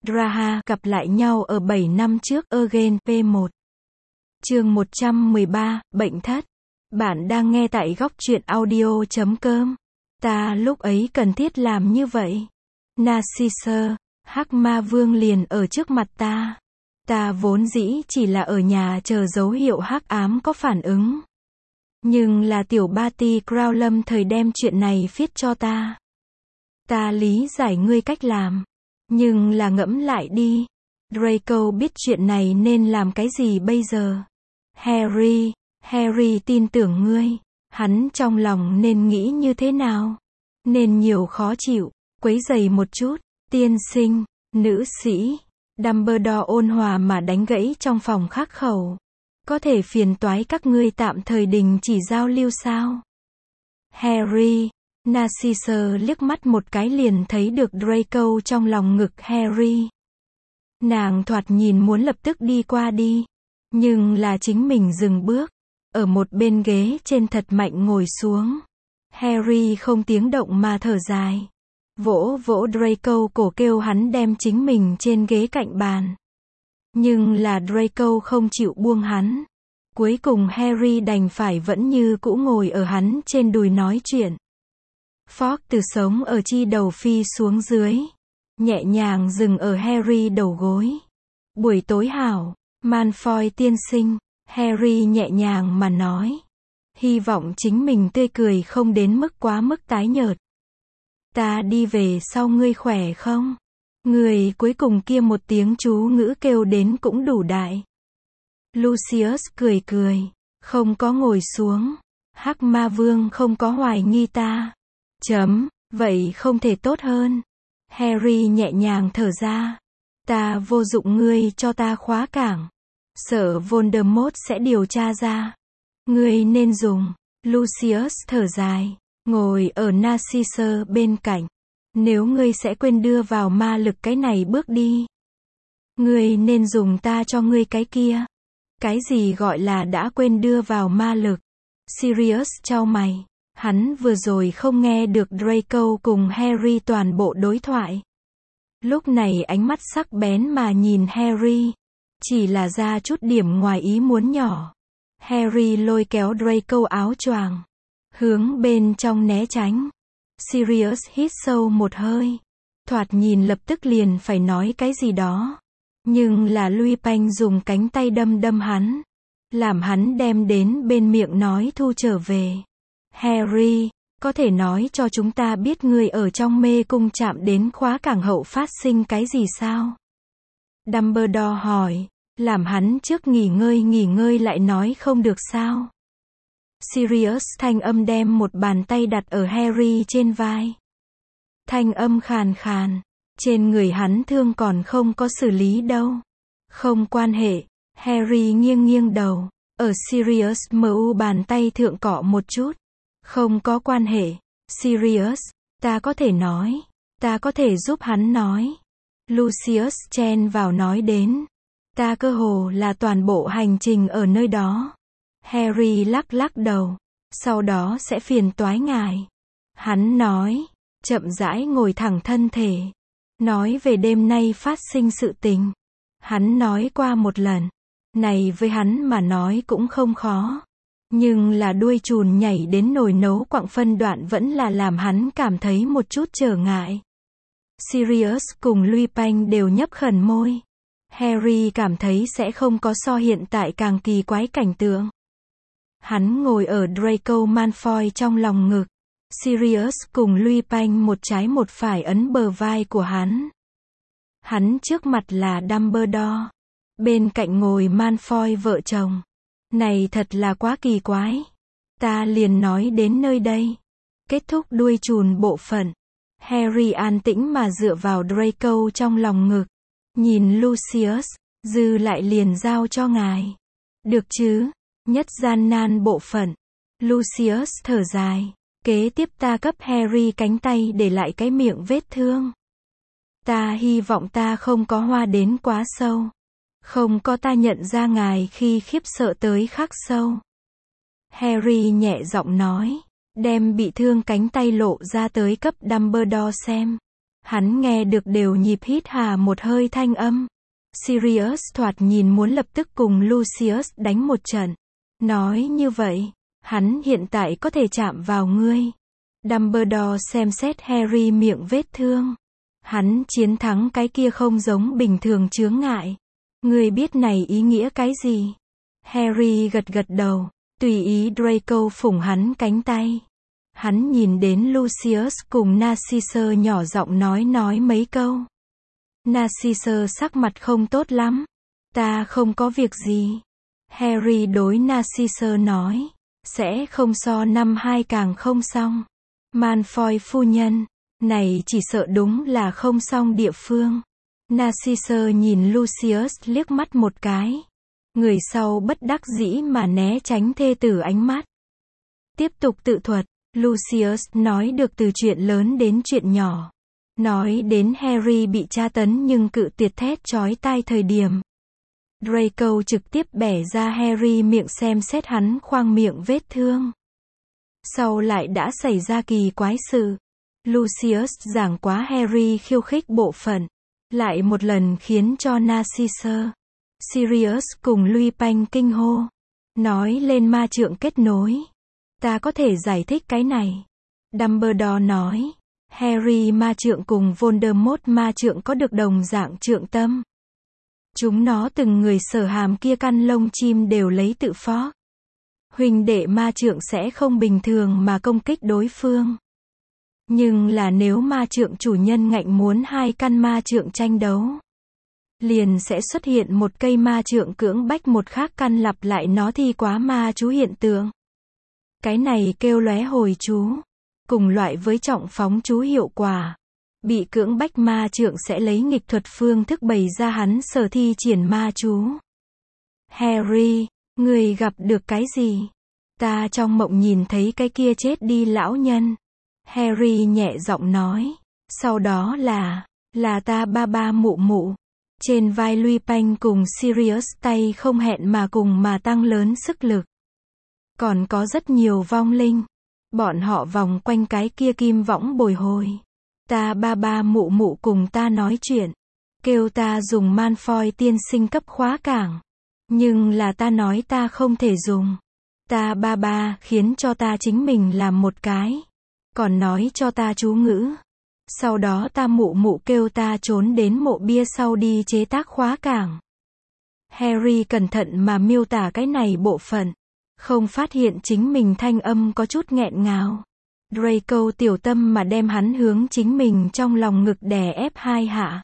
Draha gặp lại nhau ở 7 năm trước Again P1. Chương 113, Bệnh thất. Bạn đang nghe tại góc truyện audio.com. Ta lúc ấy cần thiết làm như vậy. Narcissus, Hắc Ma Vương liền ở trước mặt ta. Ta vốn dĩ chỉ là ở nhà chờ dấu hiệu hắc ám có phản ứng. Nhưng là tiểu Barty Crow lâm thời đem chuyện này viết cho ta. Ta lý giải ngươi cách làm. Nhưng là ngẫm lại đi. Draco biết chuyện này nên làm cái gì bây giờ? Harry tin tưởng ngươi. Hắn trong lòng nên nghĩ như thế nào? Nên nhiều khó chịu, quấy rầy một chút. Tiên sinh, nữ sĩ. Dumbledore ôn hòa mà đánh gãy trong phòng khắc khẩu. Có thể phiền toái các ngươi tạm thời đình chỉ giao lưu sao? Harry. Narcissus liếc mắt một cái liền thấy được Draco trong lòng ngực Harry. Nàng thoạt nhìn muốn lập tức đi qua đi. Nhưng là chính mình dừng bước. Ở một bên ghế trên thật mạnh ngồi xuống. Harry không tiếng động mà thở dài. Vỗ vỗ Draco cổ kêu hắn đem chính mình trên ghế cạnh bàn. Nhưng là Draco không chịu buông hắn. Cuối cùng Harry đành phải vẫn như cũ ngồi ở hắn trên đùi nói chuyện. Fogg từ sống ở chi đầu phi xuống dưới. Nhẹ nhàng dừng ở Harry đầu gối. Buổi tối hảo, Malfoy tiên sinh. Harry nhẹ nhàng mà nói. Hy vọng chính mình tươi cười không đến mức quá mức tái nhợt. Ta đi về sau ngươi khỏe không? Người cuối cùng kia một tiếng chú ngữ kêu đến cũng đủ đại. Lucius cười cười. Không có ngồi xuống. Hắc Ma Vương không có hoài nghi ta. Vậy không thể tốt hơn. Harry nhẹ nhàng thở ra. Ta vô dụng ngươi cho ta khóa cảng. Sợ Voldemort sẽ điều tra ra. Ngươi nên dùng. Lucius thở dài. Ngồi ở Narcissus bên cạnh. Nếu ngươi sẽ quên đưa vào ma lực cái này bước đi. Ngươi nên dùng ta cho ngươi cái kia. Cái gì gọi là đã quên đưa vào ma lực? Sirius chau mày. Hắn vừa rồi không nghe được Draco cùng Harry toàn bộ đối thoại. Lúc này ánh mắt sắc bén mà nhìn Harry. Chỉ là ra chút điểm ngoài ý muốn nhỏ. Harry lôi kéo Draco áo choàng. Hướng bên trong né tránh. Sirius hít sâu một hơi. Thoạt nhìn lập tức liền phải nói cái gì đó. Nhưng là Lupin dùng cánh tay đâm hắn. Làm hắn đem đến bên miệng nói thu trở về. Harry, có thể nói cho chúng ta biết ngươi ở trong mê cung chạm đến khóa cảng hậu phát sinh cái gì sao? Dumbledore hỏi. Làm hắn trước nghỉ ngơi lại nói không được sao? Sirius thanh âm đem một bàn tay đặt ở Harry trên vai. Thanh âm khàn khàn. Trên người hắn thương còn không có xử lý đâu. Không quan hệ. Harry nghiêng đầu. Ở Sirius mu bàn tay thượng cọ một chút. Không có quan hệ. Sirius, ta có thể nói. Ta có thể giúp hắn nói. Lucius chen vào nói đến. Ta cơ hồ là toàn bộ hành trình ở nơi đó. Harry lắc đầu. Sau đó sẽ phiền toái ngài. Hắn nói. Chậm rãi ngồi thẳng thân thể. Nói về đêm nay phát sinh sự tình. Hắn nói qua một lần. Này với hắn mà nói cũng không khó. Nhưng là đuôi chùn nhảy đến nồi nấu quặng phân đoạn vẫn là làm hắn cảm thấy một chút trở ngại. Sirius cùng Lupin đều nhấp khẩn môi. Harry cảm thấy sẽ không có so hiện tại càng kỳ quái cảnh tượng. Hắn ngồi ở Draco Malfoy trong lòng ngực. Sirius cùng Lupin một trái một phải ấn bờ vai của hắn. Hắn trước mặt là Dumbledore. Bên cạnh ngồi Malfoy vợ chồng. Này thật là quá kỳ quái. Ta liền nói đến nơi đây. Kết thúc đuôi chùn bộ phận. Harry an tĩnh mà dựa vào Draco trong lòng ngực. Nhìn Lucius. Dư lại liền giao cho ngài. Được chứ? Nhất gian nan bộ phận. Lucius thở dài. Kế tiếp ta cấp Harry cánh tay để lại cái miệng vết thương. Ta hy vọng ta không có hoa đến quá sâu. Không có ta nhận ra ngài khi khiếp sợ tới khắc sâu. Harry nhẹ giọng nói. Đem bị thương cánh tay lộ ra tới cấp Dumbledore xem. Hắn nghe được đều nhịp hít hà một hơi thanh âm. Sirius thoạt nhìn muốn lập tức cùng Lucius đánh một trận. Nói như vậy, hắn hiện tại có thể chạm vào ngươi. Dumbledore xem xét Harry miệng vết thương. Hắn chiến thắng cái kia không giống bình thường chướng ngại. Ngươi biết này ý nghĩa cái gì? Harry gật gật đầu, tùy ý Draco phủng hắn cánh tay. Hắn nhìn đến Lucius cùng Narcissus nhỏ giọng nói mấy câu. Narcissus sắc mặt không tốt lắm. Ta không có việc gì. Harry đối Narcissus nói. Sẽ không so năm 2 càng không xong. Malfoy phu nhân. Này chỉ sợ đúng là không xong địa phương. Narcissus nhìn Lucius liếc mắt một cái. Người sau bất đắc dĩ mà né tránh thê tử ánh mắt. Tiếp tục tự thuật. Lucius nói được từ chuyện lớn đến chuyện nhỏ. Nói đến Harry bị tra tấn nhưng cự tuyệt thét chói tai thời điểm. Draco trực tiếp bẻ ra Harry miệng xem xét hắn khoang miệng vết thương. Sau lại đã xảy ra kỳ quái sự. Lucius giảng quá Harry khiêu khích bộ phận. Lại một lần khiến cho Narcissus, Sirius cùng Lupin kinh hô. Nói lên ma trượng kết nối. Ta có thể giải thích cái này. Dumbledore nói. Harry ma trượng cùng Voldemort ma trượng có được đồng dạng trượng tâm. Chúng nó từng người sở hàm kia căn lông chim đều lấy tự phó. Huynh đệ ma trượng sẽ không bình thường mà công kích đối phương. Nhưng là nếu ma trượng chủ nhân ngạnh muốn 2 căn ma trượng tranh đấu, liền sẽ xuất hiện một cây ma trượng cưỡng bách một khác căn lặp lại nó thi quá ma chú hiện tượng. Cái này kêu lóe hồi chú. Cùng loại với trọng phóng chú hiệu quả. Bị cưỡng bách ma trượng sẽ lấy nghịch thuật phương thức bày ra hắn sở thi triển ma chú. Harry, người gặp được cái gì? Ta trong mộng nhìn thấy cái kia chết đi lão nhân. Harry nhẹ giọng nói. Sau đó là ta ba mụ mụ. Trên vai Lupin cùng Sirius tay không hẹn mà cùng mà tăng lớn sức lực. Còn có rất nhiều vong linh. Bọn họ vòng quanh cái kia kim võng bồi hồi. Ta ba mụ mụ cùng ta nói chuyện. Kêu ta dùng Malfoy tiên sinh cấp khóa cảng. Nhưng là ta nói ta không thể dùng. Ta ba khiến cho ta chính mình làm một cái. Còn nói cho ta chú ngữ. Sau đó ta mụ mụ kêu ta trốn đến mộ bia sau đi chế tác khóa cảng. Harry cẩn thận mà miêu tả cái này bộ phận. Không phát hiện chính mình thanh âm có chút nghẹn ngào. Draco tiểu tâm mà đem hắn hướng chính mình trong lòng ngực đè ép 2 hạ.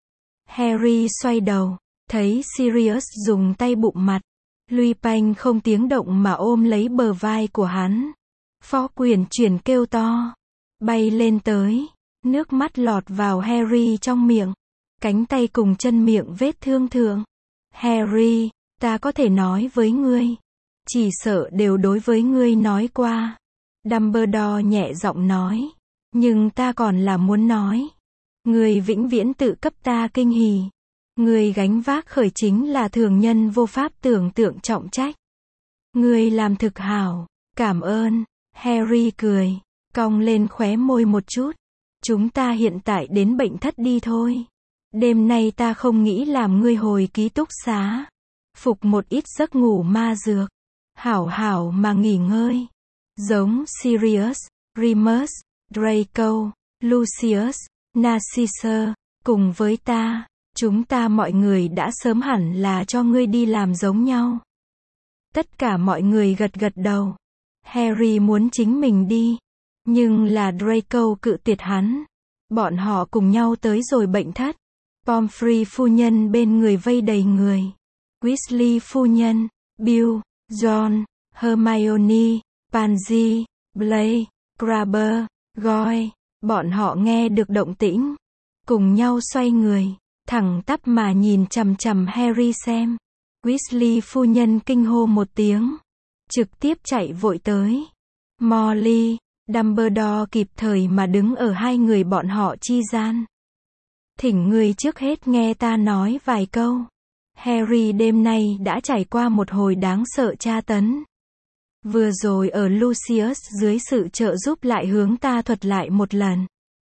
Harry xoay đầu, thấy Sirius dùng tay bụm mặt. Lupin không tiếng động mà ôm lấy bờ vai của hắn. Phó quyền chuyển kêu to. Bay lên tới. Nước mắt lọt vào Harry trong miệng. Cánh tay cùng chân miệng vết thương thượng. Harry, ta có thể nói với ngươi. Chỉ sợ đều đối với ngươi nói qua. Dumbledore nhẹ giọng nói. Nhưng ta còn là muốn nói. Ngươi vĩnh viễn tự cấp ta kinh hỉ. Ngươi gánh vác khởi chính là thường nhân vô pháp tưởng tượng trọng trách. Ngươi làm thực hảo. Cảm ơn. Harry cười. Cong lên khóe môi một chút. Chúng ta hiện tại đến bệnh thất đi thôi. Đêm nay ta không nghĩ làm ngươi hồi ký túc xá. Phục một ít giấc ngủ ma dược. Hảo mà nghỉ ngơi. Giống Sirius, Remus, Draco, Lucius, Narcissus, cùng với ta, chúng ta mọi người đã sớm hẳn là cho ngươi đi làm giống nhau. Tất cả mọi người gật gật đầu. Harry muốn chính mình đi, nhưng là Draco cự tuyệt hắn. Bọn họ cùng nhau tới rồi bệnh thất. Pomfrey phu nhân bên người vây đầy người. Weasley phu nhân, Bill, John, Hermione, Pansy, Blaise, Crabbe, Goyle, bọn họ nghe được động tĩnh, cùng nhau xoay người, thẳng tắp mà nhìn chằm chằm Harry xem. Weasley phu nhân kinh hô một tiếng, trực tiếp chạy vội tới. Molly, Dumbledore kịp thời mà đứng ở 2 người bọn họ chi gian. Thỉnh ngươi trước hết nghe ta nói vài câu. Harry đêm nay đã trải qua một hồi đáng sợ tra tấn. Vừa rồi ở Lucius dưới sự trợ giúp lại hướng ta thuật lại một lần.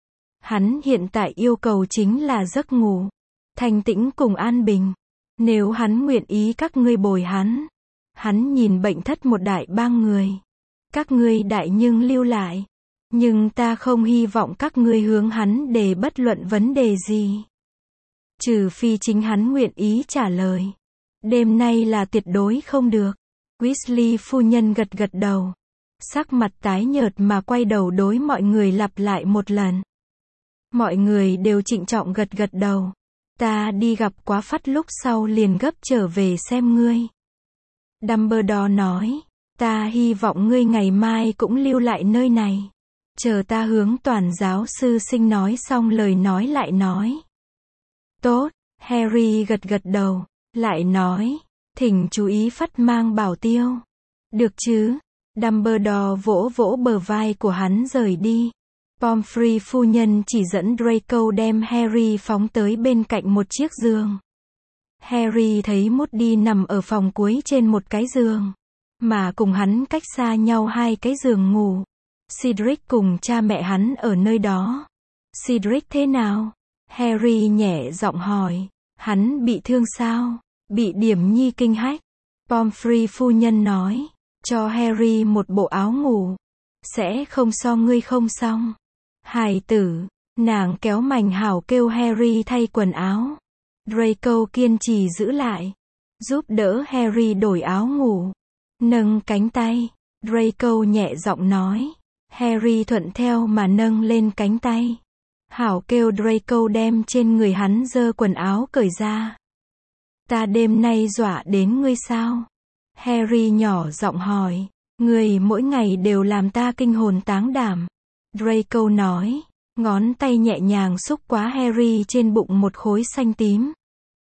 Hắn hiện tại yêu cầu chính là giấc ngủ, thanh tĩnh cùng an bình. Nếu hắn nguyện ý các ngươi bồi hắn. Hắn nhìn bệnh thất một đại bang người. Các ngươi đại nhưng lưu lại. Nhưng ta không hy vọng các ngươi hướng hắn đề bất luận vấn đề gì. Trừ phi chính hắn nguyện ý trả lời. Đêm nay là tuyệt đối không được. Weasley phu nhân gật gật đầu. Sắc mặt tái nhợt mà quay đầu đối mọi người lặp lại một lần. Mọi người đều trịnh trọng gật gật đầu. Ta đi gặp quá phắt lúc sau liền gấp trở về xem ngươi. Dumbledore nói. Ta hy vọng ngươi ngày mai cũng lưu lại nơi này. Chờ ta hướng toàn giáo sư sinh nói xong lời nói lại nói. Tốt, Harry gật gật đầu, lại nói, thỉnh chú ý phắt mang bảo tiêu. Được chứ? Dumbledore vỗ vỗ bờ vai của hắn rời đi. Pomfrey phu nhân chỉ dẫn Draco đem Harry phóng tới bên cạnh một chiếc giường. Harry thấy Moody nằm ở phòng cuối trên một cái giường, mà cùng hắn cách xa nhau hai cái giường ngủ. Cedric cùng cha mẹ hắn ở nơi đó. Cedric thế nào? Harry nhẹ giọng hỏi. Hắn bị thương sao? Bị điểm nhi kinh hách. Pomfrey phu nhân nói. Cho Harry một bộ áo ngủ. Sẽ không so ngươi không xong. Hài tử. Nàng kéo mảnh hảo kêu Harry thay quần áo. Draco kiên trì giữ lại. Giúp đỡ Harry đổi áo ngủ. Nâng cánh tay. Draco nhẹ giọng nói. Harry thuận theo mà nâng lên cánh tay. Hảo kêu Draco đem trên người hắn dơ quần áo cởi ra. Ta đêm nay dọa đến ngươi sao? Harry nhỏ giọng hỏi. Ngươi mỗi ngày đều làm ta kinh hồn táng đảm. Draco nói. Ngón tay nhẹ nhàng xúc quá Harry trên bụng một khối xanh tím.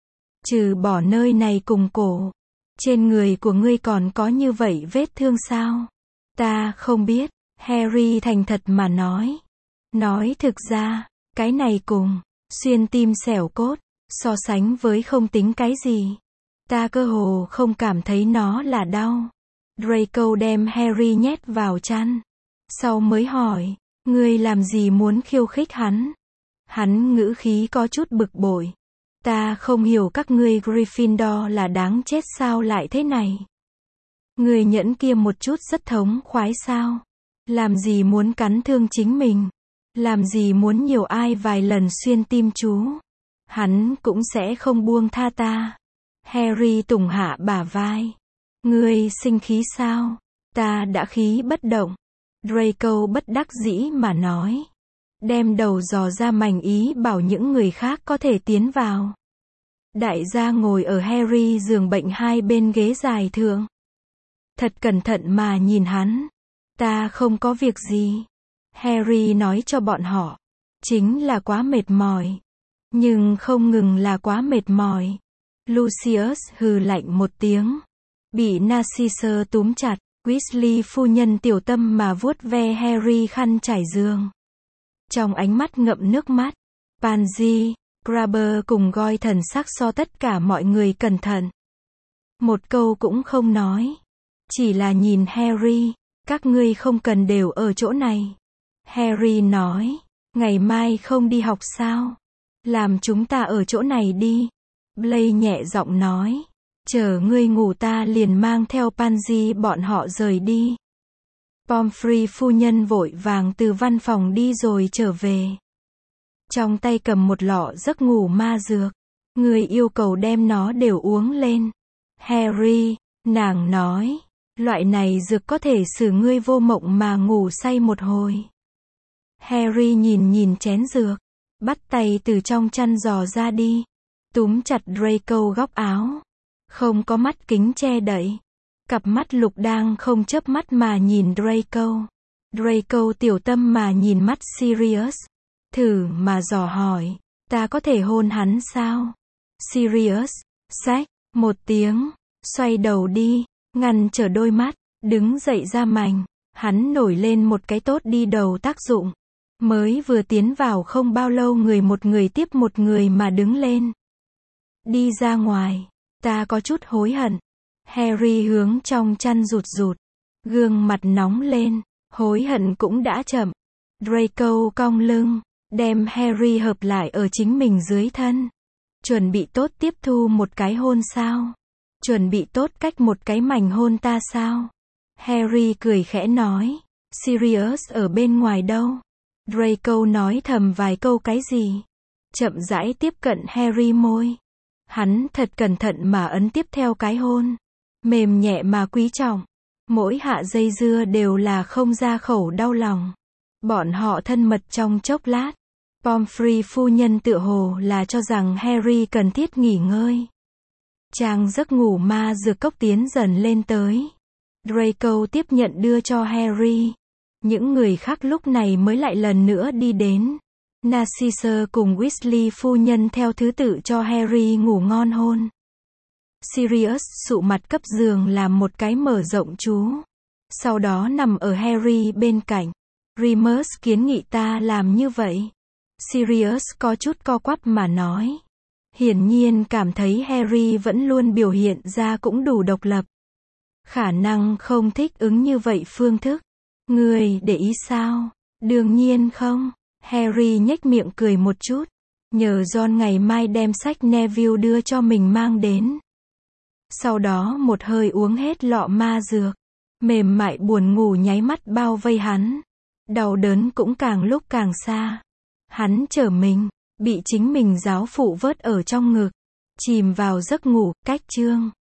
Trừ bỏ nơi này cùng cổ. Trên người của ngươi còn có như vậy vết thương sao? Ta không biết. Harry thành thật mà nói. Nói thực ra, cái này cùng xuyên tim xẻo cốt, so sánh với không tính cái gì. Ta cơ hồ không cảm thấy nó là đau. Draco đem Harry nhét vào chăn. Sau mới hỏi, ngươi làm gì muốn khiêu khích hắn? Hắn ngữ khí có chút bực bội. Ta không hiểu các ngươi Gryffindor là đáng chết sao lại thế này. Người nhẫn kia một chút rất thống khoái sao? Làm gì muốn cắn thương chính mình? Làm gì muốn nhiều ai vài lần xuyên tim chú? Hắn cũng sẽ không buông tha ta. Harry tùng hạ bả vai. Ngươi sinh khí sao? Ta đã khí bất động. Draco bất đắc dĩ mà nói. Đem đầu dò ra mảnh ý bảo những người khác có thể tiến vào. Đại gia ngồi ở Harry giường bệnh hai bên ghế dài thượng. Thật cẩn thận mà nhìn hắn. Ta không có việc gì. Harry nói cho bọn họ. Chính là quá mệt mỏi. Nhưng không ngừng là quá mệt mỏi. Lucius hừ lạnh một tiếng. Bị Narcissa túm chặt. Weasley phu nhân tiểu tâm mà vuốt ve Harry khăn trải giường. Trong ánh mắt ngậm nước mắt. Pansy, Grabber cùng Goyle thần sắc so tất cả mọi người cẩn thận. Một câu cũng không nói. Chỉ là nhìn Harry. Các ngươi không cần đều ở chỗ này. Harry nói. Ngày mai không đi học sao? Làm chúng ta ở chỗ này đi. Blaise nhẹ giọng nói. Chờ ngươi ngủ ta liền mang theo Pansy bọn họ rời đi. Pomfrey phu nhân vội vàng từ văn phòng đi rồi trở về. Trong tay cầm một lọ giấc ngủ ma dược. Người yêu cầu đem nó đều uống lên. Harry, nàng nói. Loại này dược có thể xử ngươi vô mộng mà ngủ say một hồi. Harry nhìn chén dược. Bắt tay từ trong chăn dò ra đi. Túm chặt Draco góc áo. Không có mắt kính che đậy. Cặp mắt lục đang không chớp mắt mà nhìn Draco. Draco tiểu tâm mà nhìn mắt Sirius. Thử mà dò hỏi. Ta có thể hôn hắn sao? Sirius. Xách. Một tiếng. Xoay đầu đi. Ngăn trở đôi mắt. Đứng dậy ra mành. Hắn nổi lên một cái tốt đi đầu tác dụng. Mới vừa tiến vào không bao lâu một người tiếp một người mà đứng lên. Đi ra ngoài. Ta có chút hối hận. Harry hướng trong chăn rụt. Gương mặt nóng lên. Hối hận cũng đã chậm. Draco cong lưng. đem Harry hợp lại ở chính mình dưới thân. Chuẩn bị tốt tiếp thu một cái hôn sao? Chuẩn bị tốt cách một cái mảnh hôn ta sao? Harry cười khẽ nói. Sirius ở bên ngoài đâu? Draco nói thầm vài câu cái gì? Chậm rãi tiếp cận Harry môi. Hắn thật cẩn thận mà ấn tiếp theo cái hôn. Mềm nhẹ mà quý trọng. Mỗi hạ dây dưa đều là không ra khẩu đau lòng. Bọn họ thân mật trong chốc lát. Pomfrey phu nhân tựa hồ là cho rằng Harry cần thiết nghỉ ngơi. Trang giấc ngủ ma dược cốc tiến dần lên tới. Draco tiếp nhận đưa cho Harry. Những người khác lúc này mới lại lần nữa đi đến. Narcissa cùng Weasley phu nhân theo thứ tự cho Harry ngủ ngon hôn. Sirius sụ mặt cấp giường làm một cái mở rộng chú. Sau đó nằm ở Harry bên cạnh. Remus kiến nghị ta làm như vậy. Sirius có chút co quắp mà nói. Hiển nhiên cảm thấy Harry vẫn luôn biểu hiện ra cũng đủ độc lập. Khả năng không thích ứng như vậy phương thức. Người để ý sao? Đương nhiên không. Harry nhếch miệng cười một chút. Nhờ Ron ngày mai đem sách Neville đưa cho mình mang đến. Sau đó một hơi uống hết lọ ma dược. Mềm mại buồn ngủ nháy mắt bao vây hắn. Đau đớn cũng càng lúc càng xa. Hắn trở mình, bị chính mình giáo phụ vớt ở trong ngực. Chìm vào giấc ngủ, cách chương.